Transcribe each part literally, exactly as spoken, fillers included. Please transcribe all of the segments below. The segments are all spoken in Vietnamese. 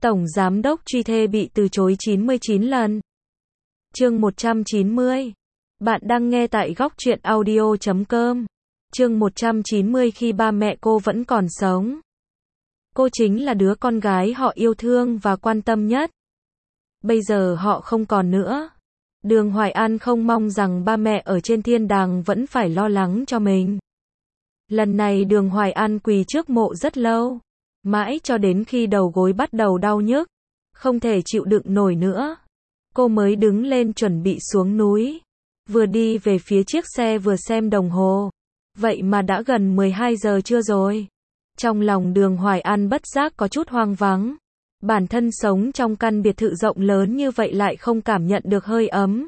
Tổng Giám đốc truy thê bị từ chối chín mươi chín lần. Chương một trăm chín mươi. Bạn đang nghe tại góc truyện audio chấm com. Chương một trăm chín mươi khi ba mẹ cô vẫn còn sống. Cô chính là đứa con gái họ yêu thương và quan tâm nhất. Bây giờ họ không còn nữa. Đường Hoài An không mong rằng ba mẹ ở trên thiên đàng vẫn phải lo lắng cho mình. Lần này Đường Hoài An quỳ trước mộ rất lâu. Mãi cho đến khi đầu gối bắt đầu đau nhức, không thể chịu đựng nổi nữa. Cô mới đứng lên chuẩn bị xuống núi. Vừa đi về phía chiếc xe vừa xem đồng hồ. Vậy mà đã gần mười hai giờ trưa rồi. Trong lòng Đường Hoài An bất giác có chút hoang vắng. Bản thân sống trong căn biệt thự rộng lớn như vậy lại không cảm nhận được hơi ấm.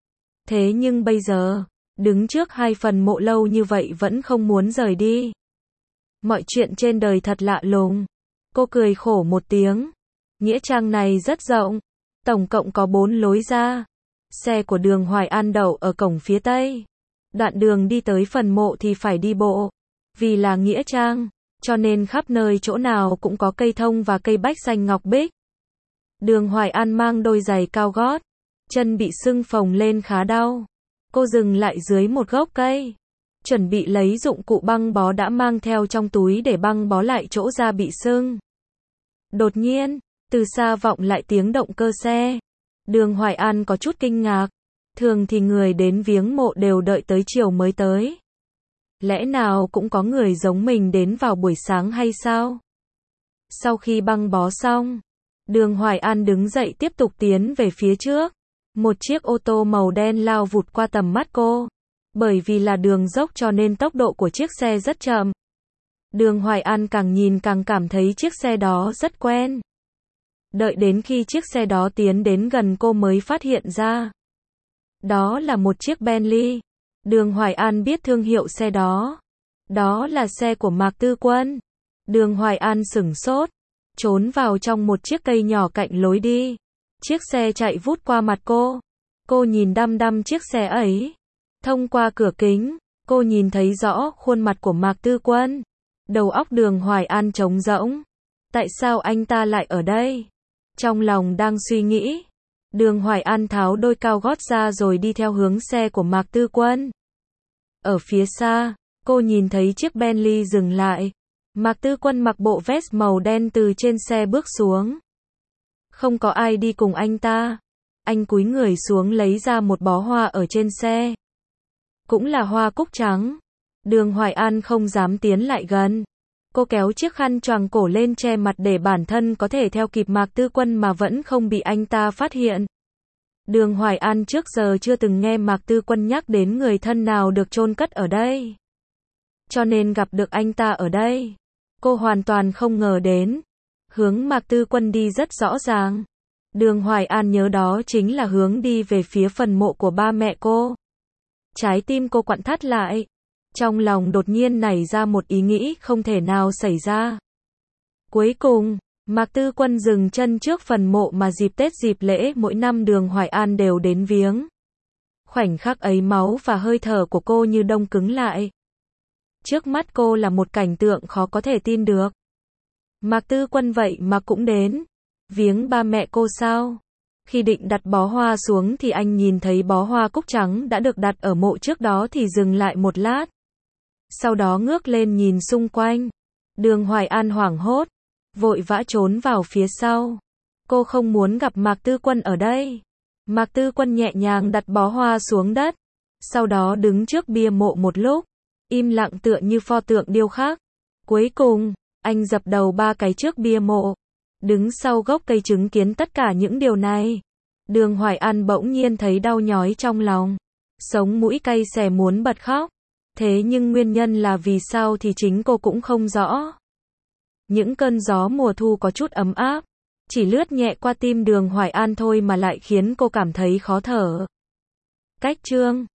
Thế nhưng bây giờ, đứng trước hai phần mộ lâu như vậy vẫn không muốn rời đi. Mọi chuyện trên đời thật lạ lùng. Cô cười khổ một tiếng. Nghĩa trang này rất rộng. Tổng cộng có bốn lối ra. Xe của Đường Hoài An đậu ở cổng phía tây. Đoạn đường đi tới phần mộ thì phải đi bộ. Vì là nghĩa trang, cho nên khắp nơi chỗ nào cũng có cây thông và cây bách xanh ngọc bích. Đường Hoài An mang đôi giày cao gót. Chân bị sưng phồng lên khá đau. Cô dừng lại dưới một gốc cây. Chuẩn bị lấy dụng cụ băng bó đã mang theo trong túi để băng bó lại chỗ da bị sưng. Đột nhiên, từ xa vọng lại tiếng động cơ xe. Đường Hoài An có chút kinh ngạc. Thường thì người đến viếng mộ đều đợi tới chiều mới tới. Lẽ nào cũng có người giống mình đến vào buổi sáng hay sao? Sau khi băng bó xong, Đường Hoài An đứng dậy tiếp tục tiến về phía trước. Một chiếc ô tô màu đen lao vụt qua tầm mắt cô. Bởi vì là đường dốc cho nên tốc độ của chiếc xe rất chậm. Đường Hoài An càng nhìn càng cảm thấy chiếc xe đó rất quen. Đợi đến khi chiếc xe đó tiến đến gần cô mới phát hiện ra. Đó là một chiếc Bentley. Đường Hoài An biết thương hiệu xe đó. Đó là xe của Mạc Tư Quân. Đường Hoài An sửng sốt. Trốn vào trong một chiếc cây nhỏ cạnh lối đi. Chiếc xe chạy vút qua mặt cô. Cô nhìn đăm đăm chiếc xe ấy. Thông qua cửa kính, cô nhìn thấy rõ khuôn mặt của Mạc Tư Quân. Đầu óc Đường Hoài An trống rỗng. Tại sao anh ta lại ở đây? Trong lòng đang suy nghĩ, Đường Hoài An tháo đôi cao gót ra rồi đi theo hướng xe của Mạc Tư Quân. Ở phía xa, cô nhìn thấy chiếc Bentley dừng lại. Mạc Tư Quân mặc bộ vest màu đen từ trên xe bước xuống. Không có ai đi cùng anh ta. Anh cúi người xuống lấy ra một bó hoa ở trên xe. Cũng là hoa cúc trắng. Đường Hoài An không dám tiến lại gần. Cô kéo chiếc khăn choàng cổ lên che mặt để bản thân có thể theo kịp Mạc Tư Quân mà vẫn không bị anh ta phát hiện. Đường Hoài An trước giờ chưa từng nghe Mạc Tư Quân nhắc đến người thân nào được chôn cất ở đây. Cho nên gặp được anh ta ở đây, cô hoàn toàn không ngờ đến. Hướng Mạc Tư Quân đi rất rõ ràng. Đường Hoài An nhớ đó chính là hướng đi về phía phần mộ của ba mẹ cô. Trái tim cô quặn thắt lại. Trong lòng đột nhiên nảy ra một ý nghĩ không thể nào xảy ra. Cuối cùng, Mạc Tư Quân dừng chân trước phần mộ mà dịp Tết dịp lễ mỗi năm Đường Hoài An đều đến viếng. Khoảnh khắc ấy máu và hơi thở của cô như đông cứng lại. Trước mắt cô là một cảnh tượng khó có thể tin được. Mạc Tư Quân vậy mà cũng đến. Viếng ba mẹ cô sao? Khi định đặt bó hoa xuống thì anh nhìn thấy bó hoa cúc trắng đã được đặt ở mộ trước đó thì dừng lại một lát. Sau đó ngước lên nhìn xung quanh. Đường Hoài An hoảng hốt, vội vã trốn vào phía sau. Cô không muốn gặp Mạc Tư Quân ở đây. Mạc Tư Quân nhẹ nhàng đặt bó hoa xuống đất. Sau đó đứng trước bia mộ một lúc, im lặng tựa như pho tượng điêu khắc. Cuối cùng, anh dập đầu ba cái trước bia mộ. Đứng sau gốc cây chứng kiến tất cả những điều này. Đường Hoài An bỗng nhiên thấy đau nhói trong lòng. Sống mũi cay xè muốn bật khóc. Thế nhưng nguyên nhân là vì sao thì chính cô cũng không rõ. Những cơn gió mùa thu có chút ấm áp. Chỉ lướt nhẹ qua tim Đường Hoài An thôi mà lại khiến cô cảm thấy khó thở. Cách chương